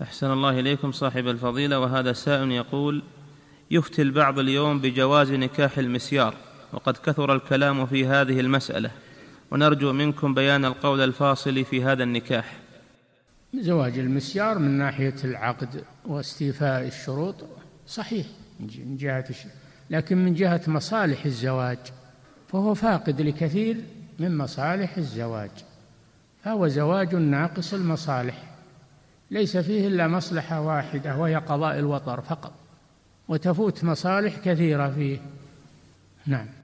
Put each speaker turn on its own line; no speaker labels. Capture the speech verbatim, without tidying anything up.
أحسن الله إليكم صاحب الفضيلة. وهذا سائل يقول: يفتي البعض اليوم بجواز نكاح المسيار، وقد كثر الكلام في هذه المسألة، ونرجو منكم بيان القول الفاصل في هذا النكاح.
زواج المسيار من ناحية العقد واستيفاء الشروط صحيح من جهة الش... لكن من جهة مصالح الزواج فهو فاقد لكثير من مصالح الزواج، فهو زواج ناقص المصالح، ليس فيه إلا مصلحة واحدة وهي قضاء الوطر فقط، وتفوت مصالح كثيرة فيه. نعم.